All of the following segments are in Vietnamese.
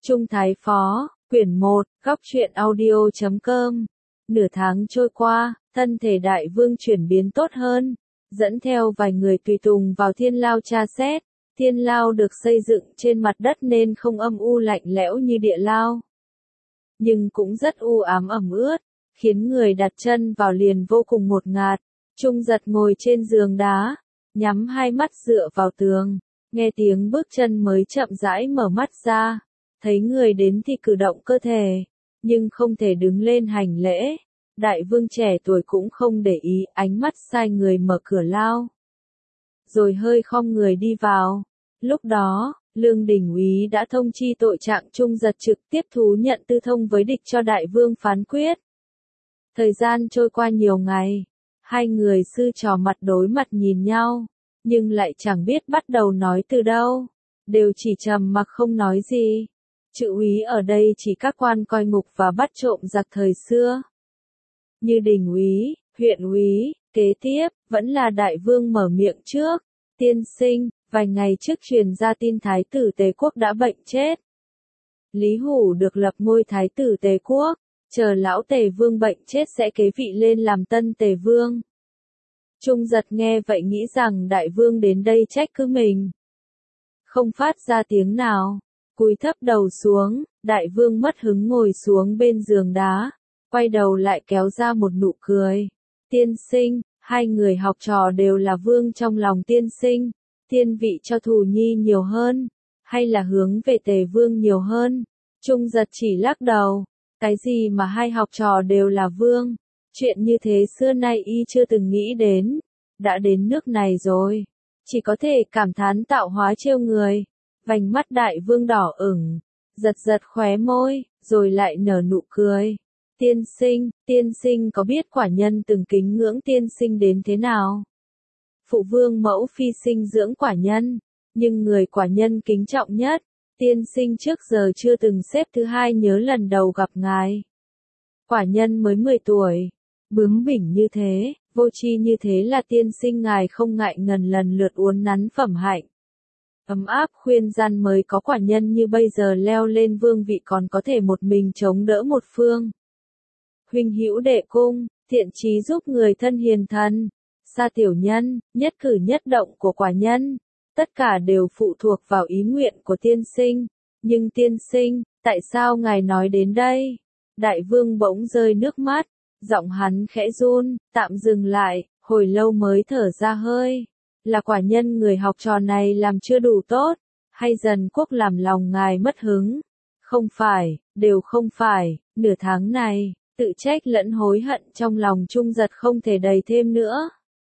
Trung Thái Phó, quyển 1, góc truyện audio.com. Nửa tháng trôi qua, thân thể đại vương chuyển biến tốt hơn, dẫn theo vài người tùy tùng vào thiên lao tra xét. Thiên lao được xây dựng trên mặt đất nên không âm u lạnh lẽo như địa lao, nhưng cũng rất u ám ẩm ướt, khiến người đặt chân vào liền vô cùng ngột ngạt. Trung Giật ngồi trên giường đá, nhắm hai mắt dựa vào tường, nghe tiếng bước chân mới chậm rãi mở mắt ra. Thấy người đến thì cử động cơ thể, nhưng không thể đứng lên hành lễ. Đại vương trẻ tuổi cũng không để ý, ánh mắt sai người mở cửa lao, rồi hơi khom người đi vào. Lúc đó, Lương Đình úy đã thông chi tội trạng Trung Giật trực tiếp thú nhận tư thông với địch cho đại vương phán quyết. Thời gian trôi qua nhiều ngày, hai người sư trò mặt đối mặt nhìn nhau, nhưng lại chẳng biết bắt đầu nói từ đâu, đều chỉ trầm mặc không nói gì. Chữ úy ở đây chỉ các quan coi ngục và bắt trộm giặc thời xưa, như Đình úy, huyện úy. Kế tiếp, vẫn là đại vương mở miệng trước. Tiên sinh, vài ngày trước truyền ra tin thái tử Tề Quốc đã bệnh chết. Lý Hủ được lập ngôi thái tử Tề Quốc, chờ lão Tề vương bệnh chết sẽ kế vị lên làm tân Tề vương. Trung Giật nghe vậy nghĩ rằng đại vương đến đây trách cứ mình, không phát ra tiếng nào, cúi thấp đầu xuống. Đại vương mất hứng ngồi xuống bên giường đá, quay đầu lại kéo ra một nụ cười. Tiên sinh, hai người học trò đều là vương trong lòng tiên sinh, thiên vị cho Thù Nhi nhiều hơn, hay là hướng về Tề vương nhiều hơn? Trung Giật chỉ lắc đầu, cái gì mà hai học trò đều là vương, chuyện như thế xưa nay y chưa từng nghĩ đến, đã đến nước này rồi, chỉ có thể cảm thán tạo hóa trêu người. Vành mắt đại vương đỏ ửng, giật giật khóe môi, rồi lại nở nụ cười. Tiên sinh có biết quả nhân từng kính ngưỡng tiên sinh đến thế nào? Phụ vương mẫu phi sinh dưỡng quả nhân, nhưng người quả nhân kính trọng nhất, tiên sinh trước giờ chưa từng xếp thứ hai nhớ lần đầu gặp ngài. Quả nhân mới 10 tuổi, bướng bỉnh như thế, vô tri như thế là tiên sinh ngài không ngại ngần lần lượt uốn nắn phẩm hạnh. Ấm áp khuyên gian mới có quả nhân như bây giờ leo lên vương vị còn có thể một mình chống đỡ một phương. Huynh hữu đệ cung, thiện chí giúp người thân hiền thần, xa tiểu nhân, nhất cử nhất động của quả nhân, tất cả đều phụ thuộc vào ý nguyện của tiên sinh. Nhưng tiên sinh, tại sao ngài nói đến đây? Đại vương bỗng rơi nước mắt, giọng hắn khẽ run, tạm dừng lại, hồi lâu mới thở ra hơi. Là quả nhân người học trò này làm chưa đủ tốt, hay Dần Quốc làm lòng ngài mất hứng? Không phải, đều không phải. Nửa tháng này, tự trách lẫn hối hận trong lòng Trung Giật không thể đầy thêm nữa.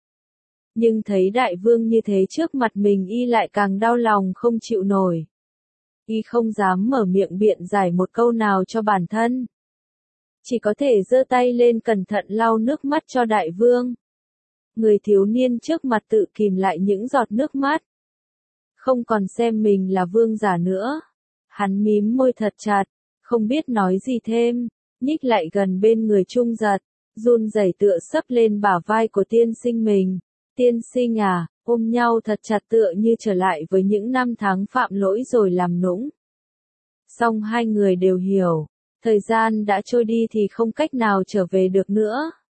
Nhưng thấy đại vương như thế trước mặt mình y lại càng đau lòng không chịu nổi. Y không dám mở miệng biện giải một câu nào cho bản thân, chỉ có thể giơ tay lên cẩn thận lau nước mắt cho đại vương. Người thiếu niên trước mặt tự kìm lại những giọt nước mắt, không còn xem mình là vương giả nữa. Hắn mím môi thật chặt, không biết nói gì thêm, nhích lại gần bên người Trung Giật, run rẩy tựa sấp lên bả vai của tiên sinh mình. Tiên sinh à, ôm nhau thật chặt tựa như trở lại với những năm tháng phạm lỗi rồi làm nũng. Song hai người đều hiểu, thời gian đã trôi đi thì không cách nào trở về được nữa.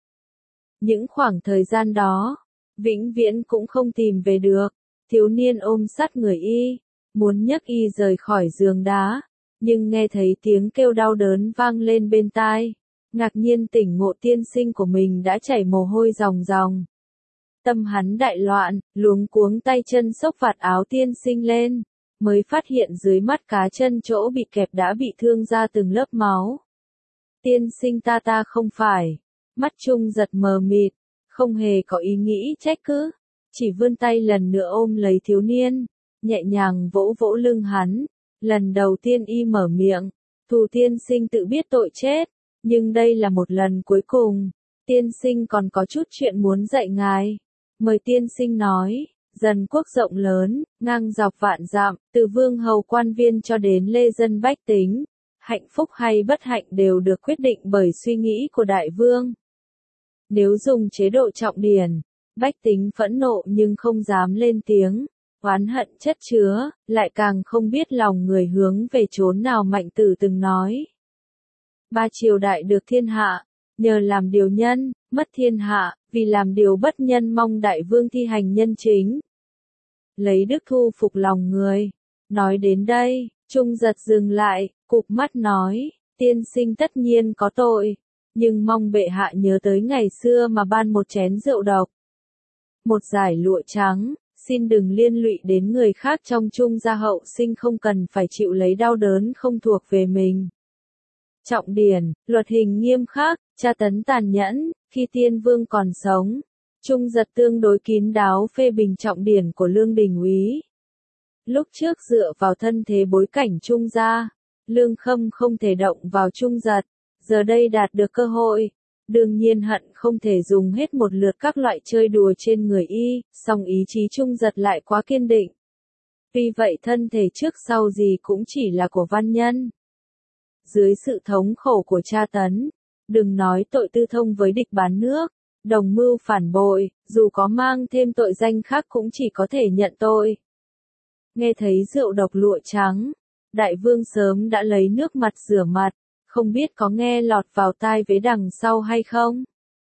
Những khoảng thời gian đó, vĩnh viễn cũng không tìm về được. Thiếu niên ôm sát người y, muốn nhấc y rời khỏi giường đá, nhưng nghe thấy tiếng kêu đau đớn vang lên bên tai, ngạc nhiên tỉnh ngộ tiên sinh của mình đã chảy mồ hôi ròng ròng. Tâm hắn đại loạn, luống cuống tay chân xốc vạt áo tiên sinh lên, mới phát hiện dưới mắt cá chân chỗ bị kẹp đã bị thương ra từng lớp máu. Tiên sinh ta không phải. Mắt Trung Giật mờ mịt, không hề có ý nghĩ trách cứ, chỉ vươn tay lần nữa ôm lấy thiếu niên, nhẹ nhàng vỗ vỗ lưng hắn. Lần đầu tiên y mở miệng, Thù tiên sinh tự biết tội chết, nhưng đây là một lần cuối cùng, tiên sinh còn có chút chuyện muốn dạy ngài. Mời tiên sinh nói. Dần Quốc rộng lớn, ngang dọc vạn dặm, từ vương hầu quan viên cho đến lê dân bách tính, hạnh phúc hay bất hạnh đều được quyết định bởi suy nghĩ của đại vương. Nếu dùng chế độ trọng điển, bách tính phẫn nộ nhưng không dám lên tiếng, oán hận chất chứa, lại càng không biết lòng người hướng về chốn nào. Mạnh Tử từng nói, ba triều đại được thiên hạ, nhờ làm điều nhân, mất thiên hạ, vì làm điều bất nhân. Mong đại vương thi hành nhân chính, lấy đức thu phục lòng người. Nói đến đây, Trung Giật dừng lại, cụp mắt nói, tiên sinh tất nhiên có tội, nhưng mong bệ hạ nhớ tới ngày xưa mà ban một chén rượu độc, một dải lụa trắng, xin đừng liên lụy đến người khác trong Trung gia hậu sinh, không cần phải chịu lấy đau đớn không thuộc về mình. Trọng điển, luật hình nghiêm khắc, tra tấn tàn nhẫn, khi tiên vương còn sống. Trung Giật tương đối kín đáo phê bình trọng điển của Lương Đình Úy. Lúc trước dựa vào thân thế bối cảnh Trung gia, Lương Khâm không thể động vào Trung Giật, giờ đây đạt được cơ hội, đương nhiên hận không thể dùng hết một lượt các loại chơi đùa trên người y, song ý chí Trung Giật lại quá kiên định. Vì vậy thân thể trước sau gì cũng chỉ là của văn nhân. Dưới sự thống khổ của tra tấn, đừng nói tội tư thông với địch bán nước, đồng mưu phản bội, dù có mang thêm tội danh khác cũng chỉ có thể nhận tội. Nghe thấy rượu độc lụa trắng, đại vương sớm đã lấy nước mặt rửa mặt, không biết có nghe lọt vào tai vế đằng sau hay không.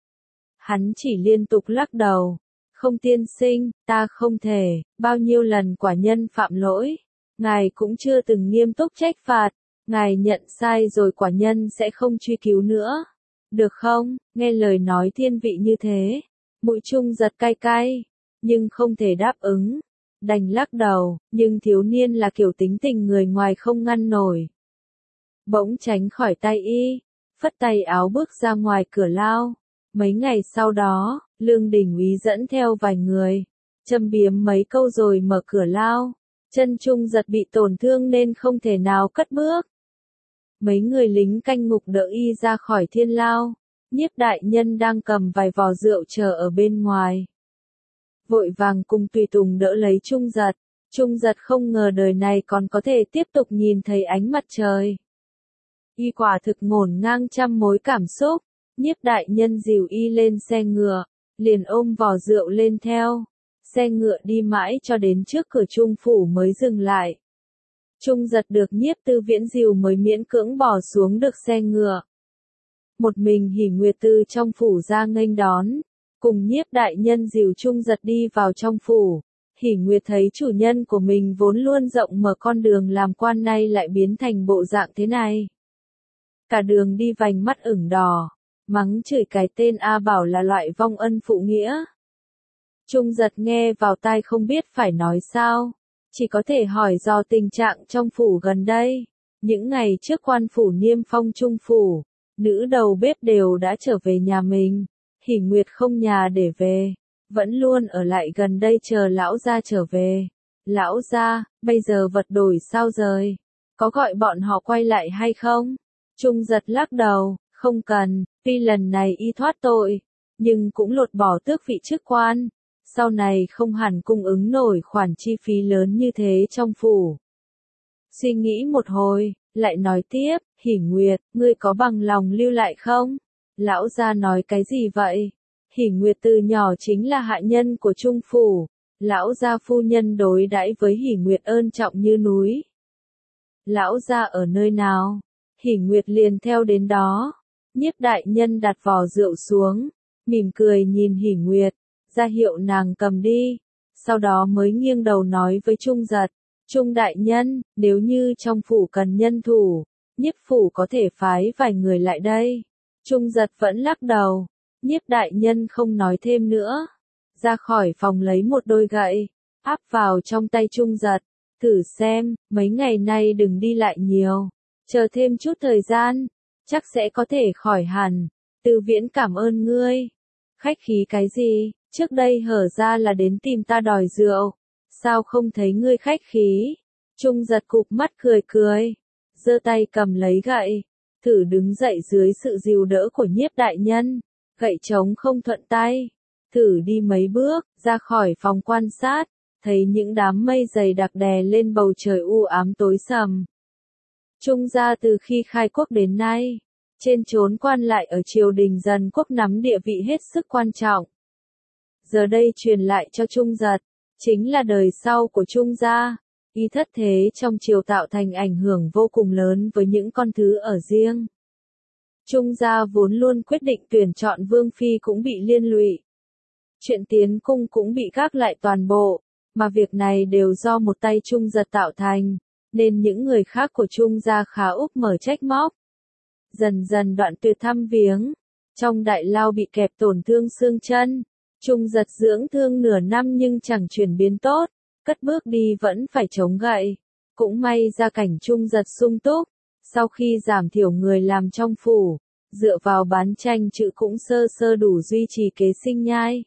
Hắn chỉ liên tục lắc đầu, không tiên sinh, ta không thể, bao nhiêu lần quả nhân phạm lỗi, ngài cũng chưa từng nghiêm túc trách phạt, ngài nhận sai rồi quả nhân sẽ không truy cứu nữa. Được không? Nghe lời nói thiên vị như thế, mũi Trung Giật cay cay, nhưng không thể đáp ứng. Đành lắc đầu, nhưng thiếu niên là kiểu tính tình người ngoài không ngăn nổi. Bỗng tránh khỏi tay y, phất tay áo bước ra ngoài cửa lao. Mấy ngày sau đó, Lương Đình Úy dẫn theo vài người, châm biếm mấy câu rồi mở cửa lao. Chân Trung Giật bị tổn thương nên không thể nào cất bước. Mấy người lính canh ngục đỡ y ra khỏi thiên lao. Nhiếp đại nhân đang cầm vài vò rượu chờ ở bên ngoài, vội vàng cùng tùy tùng đỡ lấy Trung Giật. Trung Giật không ngờ đời này còn có thể tiếp tục nhìn thấy ánh mặt trời. Y quả thực ngổn ngang trăm mối cảm xúc. Nhiếp đại nhân dìu y lên xe ngựa, liền ôm vò rượu lên theo. Xe ngựa đi mãi cho đến trước cửa Trung phủ mới dừng lại. Trung Giật được Nhiếp Tư Viễn dìu mới miễn cưỡng bỏ xuống được xe ngựa. Một mình Hỉ Nguyệt từ trong phủ ra nghênh đón, cùng Nhiếp đại nhân dìu Trung Giật đi vào trong phủ. Hỉ Nguyệt thấy chủ nhân của mình vốn luôn rộng mở con đường làm quan nay lại biến thành bộ dạng thế này. Cả đường đi vành mắt ửng đỏ, mắng chửi cái tên A Bảo là loại vong ân phụ nghĩa. Trung Giật nghe vào tai không biết phải nói sao, chỉ có thể hỏi dò tình trạng trong phủ gần đây. Những ngày trước quan phủ niêm phong Trung phủ, nữ đầu bếp đều đã trở về nhà mình. Hỉ Nguyệt không nhà để về, vẫn luôn ở lại gần đây chờ lão gia trở về. Lão gia, bây giờ vật đổi sao rồi? Có gọi bọn họ quay lại hay không? Trung Giật lắc đầu, không cần, tuy lần này y thoát tội, nhưng cũng lột bỏ tước vị chức quan. Sau này không hẳn cung ứng nổi khoản chi phí lớn như thế trong phủ. Suy nghĩ một hồi, lại nói tiếp, Hỉ Nguyệt, ngươi có bằng lòng lưu lại không? Lão gia nói cái gì vậy? Hỉ Nguyệt từ nhỏ chính là hạ nhân của Trung phủ, lão gia phu nhân đối đãi với Hỉ Nguyệt ơn trọng như núi. Lão gia ở nơi nào? Hỉ Nguyệt liền theo đến đó. Nhiếp đại nhân đặt vò rượu xuống, mỉm cười nhìn Hỉ Nguyệt, ra hiệu nàng cầm đi, sau đó mới nghiêng đầu nói với Trung Giật, Trung đại nhân, nếu như trong phủ cần nhân thủ, Nhiếp phủ có thể phái vài người lại đây. Trung Giật vẫn lắc đầu, Nhiếp đại nhân không nói thêm nữa, ra khỏi phòng lấy một đôi gậy, áp vào trong tay Trung Giật, thử xem, mấy ngày nay đừng đi lại nhiều, chờ thêm chút thời gian, chắc sẽ có thể khỏi hẳn. Tư Viễn cảm ơn ngươi. Khách khí cái gì, trước đây hở ra là đến tìm ta đòi rượu, sao không thấy ngươi khách khí? Trung Giật cụp mắt cười cười, giơ tay cầm lấy gậy, thử đứng dậy dưới sự dìu đỡ của Nhiếp đại nhân, gậy trống không thuận tay, thử đi mấy bước, ra khỏi phòng quan sát, thấy những đám mây dày đặc đè lên bầu trời u ám tối sầm. Trung gia từ khi khai quốc đến nay, trên chốn quan lại ở triều đình dần quốc nắm địa vị hết sức quan trọng. Giờ đây truyền lại cho Trung Giật, chính là đời sau của Trung gia. Y thất thế trong triều tạo thành ảnh hưởng vô cùng lớn với những con thứ ở riêng. Trung gia vốn luôn quyết định tuyển chọn vương phi cũng bị liên lụy. Chuyện tiến cung cũng bị gác lại toàn bộ, mà việc này đều do một tay Trung giật tạo thành, nên những người khác của Trung gia khá úp mở trách móc. Dần dần đoạn tuyệt thăm viếng, trong đại lao bị kẹp tổn thương xương chân. Trung giật dưỡng thương nửa năm nhưng chẳng chuyển biến tốt, cất bước đi vẫn phải chống gậy. Cũng may gia cảnh Trung giật sung túc, sau khi giảm thiểu người làm trong phủ, dựa vào bán tranh chữ cũng sơ sơ đủ duy trì kế sinh nhai.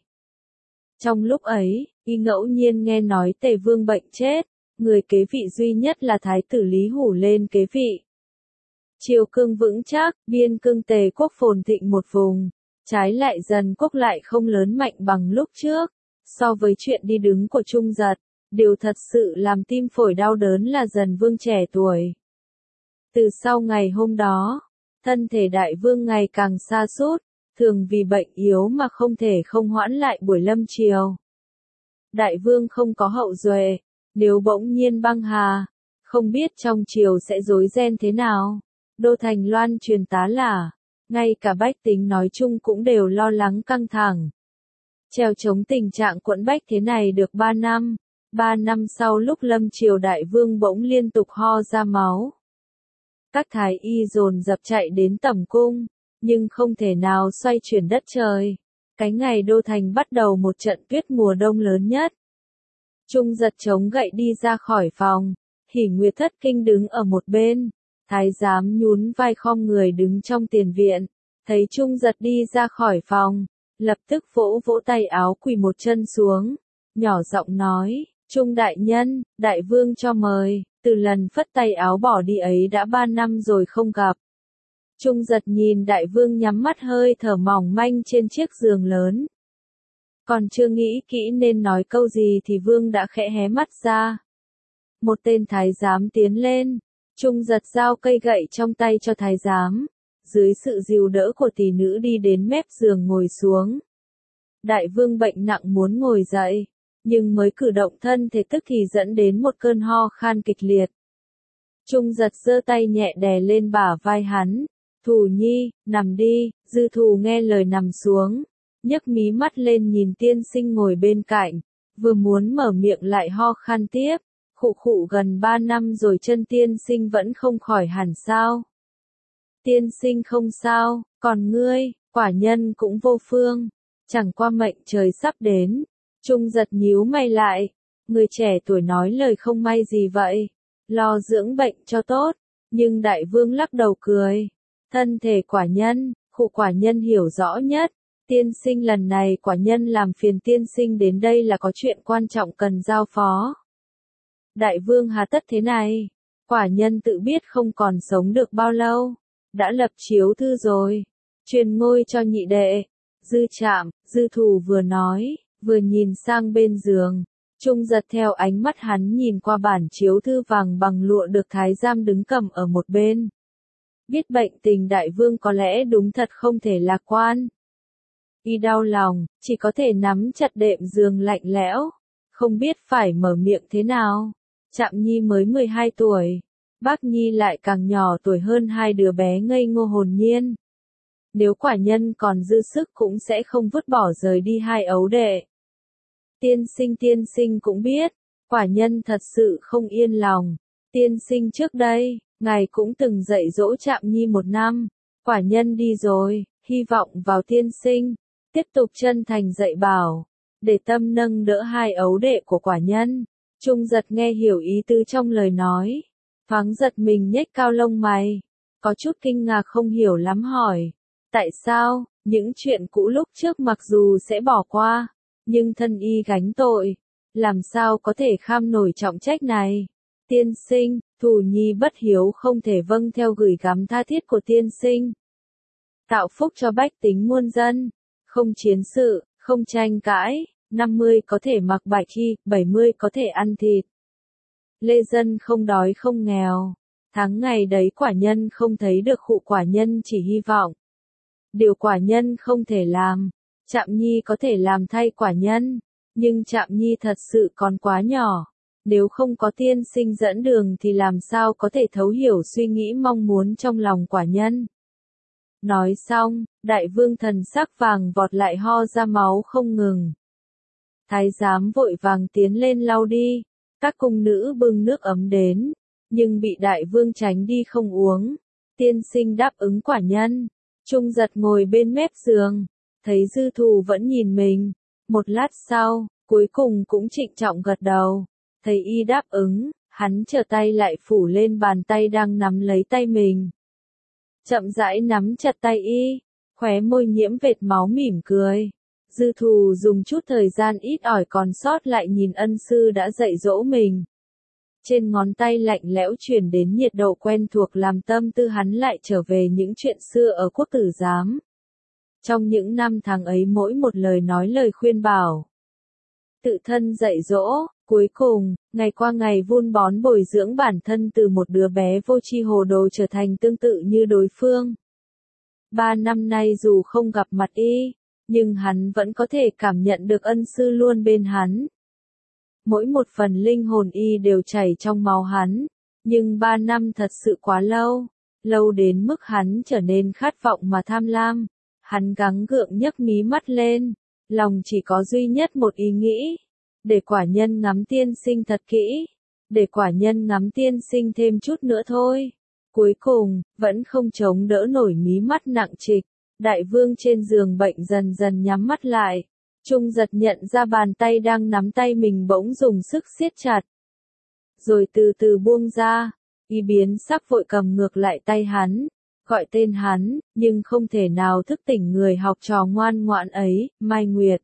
Trong lúc ấy, y ngẫu nhiên nghe nói Tề Vương bệnh chết, người kế vị duy nhất là Thái tử Lý Hủ lên kế vị. Triều cương vững chắc, biên cương Tề quốc phồn thịnh một vùng, trái lại dần quốc lại không lớn mạnh bằng lúc trước. So với chuyện đi đứng của Trung giật, điều thật sự làm tim phổi đau đớn là Dần Vương trẻ tuổi. Từ sau ngày hôm đó, thân thể đại vương ngày càng sa sút, thường vì bệnh yếu mà không thể không hoãn lại buổi lâm triều. Đại vương không có hậu duệ, nếu bỗng nhiên băng hà, không biết trong triều sẽ rối ren thế nào. Đô thành loan truyền tá là, ngay cả bách tính nói chung cũng đều lo lắng căng thẳng. Treo chống tình trạng quẫn bách thế này được 3 năm. 3 năm sau lúc lâm triều đại vương bỗng liên tục ho ra máu. Các thái y dồn dập chạy đến tẩm cung, nhưng không thể nào xoay chuyển đất trời. Cái ngày đô thành bắt đầu một trận tuyết mùa đông lớn nhất. Trung giật chống gậy đi ra khỏi phòng, Hỉ Nguyệt thất kinh đứng ở một bên. Thái giám nhún vai khom người đứng trong tiền viện, thấy Trung giật đi ra khỏi phòng, lập tức vỗ vỗ tay áo quỳ một chân xuống, nhỏ giọng nói, Trung đại nhân, đại vương cho mời. Từ lần phất tay áo bỏ đi ấy đã 3 năm rồi không gặp. Trung giật nhìn đại vương nhắm mắt hơi thở mỏng manh trên chiếc giường lớn. Còn chưa nghĩ kỹ nên nói câu gì thì vương đã khẽ hé mắt ra. Một tên thái giám tiến lên, Trung giật giao cây gậy trong tay cho thái giám, dưới sự dìu đỡ của tỷ nữ đi đến mép giường ngồi xuống. Đại vương bệnh nặng muốn ngồi dậy, nhưng mới cử động thân thể tức thì dẫn đến một cơn ho khan kịch liệt. Trung giật giơ tay nhẹ đè lên bả vai hắn, Thù nhi, nằm đi. Dư Thù nghe lời nằm xuống, nhấc mí mắt lên nhìn tiên sinh ngồi bên cạnh, vừa muốn mở miệng lại ho khan tiếp, khụ khụ gần 3 năm rồi chân tiên sinh vẫn không khỏi hẳn sao? Tiên sinh không sao, còn ngươi, quả nhân cũng vô phương, chẳng qua mệnh trời sắp đến. Trung giật nhíu mày lại, người trẻ tuổi nói lời không may gì vậy, lo dưỡng bệnh cho tốt, nhưng đại vương lắc đầu cười, thân thể quả nhân, quả nhân hiểu rõ nhất, tiên sinh lần này quả nhân làm phiền tiên sinh đến đây là có chuyện quan trọng cần giao phó. Đại vương hà tất thế này, quả nhân tự biết không còn sống được bao lâu, đã lập chiếu thư rồi, truyền ngôi cho nhị đệ. Dư Trạm, Dư Thù vừa nói, vừa nhìn sang bên giường. Trung giật theo ánh mắt hắn nhìn qua bản chiếu thư vàng bằng lụa được thái giám đứng cầm ở một bên. Biết bệnh tình đại vương có lẽ đúng thật không thể lạc quan. Y đau lòng, chỉ có thể nắm chặt đệm giường lạnh lẽo, không biết phải mở miệng thế nào. Trạm Nhi mới 12 tuổi, Bác Nhi lại càng nhỏ tuổi hơn hai đứa bé ngây ngô hồn nhiên. Nếu quả nhân còn dư sức cũng sẽ không vứt bỏ rời đi hai ấu đệ. Tiên sinh cũng biết, quả nhân thật sự không yên lòng. Tiên sinh trước đây, ngài cũng từng dạy dỗ Trạm Nhi 1 năm, quả nhân đi rồi, hy vọng vào tiên sinh, tiếp tục chân thành dạy bảo, để tâm nâng đỡ hai ấu đệ của quả nhân. Trung giật nghe hiểu ý tứ trong lời nói, thoáng giật mình nhếch cao lông mày, có chút kinh ngạc không hiểu lắm hỏi, tại sao, những chuyện cũ lúc trước mặc dù sẽ bỏ qua, nhưng thân y gánh tội, làm sao có thể kham nổi trọng trách này. Tiên sinh, Thù Nhi bất hiếu không thể vâng theo gửi gắm tha thiết của tiên sinh. Tạo phúc cho bách tính muôn dân, không chiến sự, không tranh cãi, 50 có thể mặc bạch y, 70 có thể ăn thịt. Lê dân không đói không nghèo, tháng ngày đấy quả nhân không thấy được khụ quả nhân chỉ hy vọng. Điều quả nhân không thể làm, Trạm Nhi có thể làm thay quả nhân. Nhưng Trạm Nhi thật sự còn quá nhỏ. Nếu không có tiên sinh dẫn đường thì làm sao có thể thấu hiểu suy nghĩ mong muốn trong lòng quả nhân. Nói xong, đại vương thần sắc vàng vọt lại ho ra máu không ngừng. Thái giám vội vàng tiến lên lau đi, các cung nữ bưng nước ấm đến, nhưng bị đại vương tránh đi không uống. Tiên sinh đáp ứng quả nhân. Trung Giật ngồi bên mép giường, thấy Dư Thù vẫn nhìn mình. Một lát sau, cuối cùng cũng trịnh trọng gật đầu. Thấy y đáp ứng, hắn trở tay lại phủ lên bàn tay đang nắm lấy tay mình. Chậm rãi nắm chặt tay y, khóe môi nhiễm vệt máu mỉm cười. Dư Thù dùng chút thời gian ít ỏi còn sót lại nhìn ân sư đã dạy dỗ mình. Trên ngón tay lạnh lẽo truyền đến nhiệt độ quen thuộc làm tâm tư hắn lại trở về những chuyện xưa ở quốc tử giám. Trong những năm tháng ấy mỗi một lời nói lời khuyên bảo. Tự thân dạy dỗ, cuối cùng, ngày qua ngày vun bón bồi dưỡng bản thân từ một đứa bé vô tri hồ đồ trở thành tương tự như đối phương. 3 năm nay dù không gặp mặt y, nhưng hắn vẫn có thể cảm nhận được ân sư luôn bên hắn. Mỗi một phần linh hồn y đều chảy trong máu hắn, nhưng 3 năm thật sự quá lâu, lâu đến mức hắn trở nên khát vọng mà tham lam. Hắn gắng gượng nhấc mí mắt lên, lòng chỉ có duy nhất một ý nghĩ, để quả nhân ngắm tiên sinh thật kỹ, để quả nhân ngắm tiên sinh thêm chút nữa thôi. Cuối cùng, vẫn không chống đỡ nổi mí mắt nặng trịch, đại vương trên giường bệnh dần dần nhắm mắt lại. Trung Giật nhận ra bàn tay đang nắm tay mình bỗng dùng sức siết chặt. Rồi từ từ buông ra, y biến sắc vội cầm ngược lại tay hắn, gọi tên hắn, nhưng không thể nào thức tỉnh người học trò ngoan ngoãn ấy, Mai Nguyệt.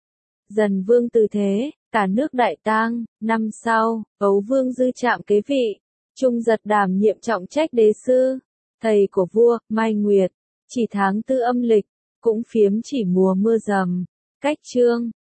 Dần vương từ thế, cả nước đại tang. Năm sau, Ấu Vương Dư Trạm kế vị, Trung Giật đảm nhiệm trọng trách đế sư, thầy của vua, Mai Nguyệt. Chỉ tháng 4 âm lịch, cũng phiếm chỉ mùa mưa rầm. Cách chương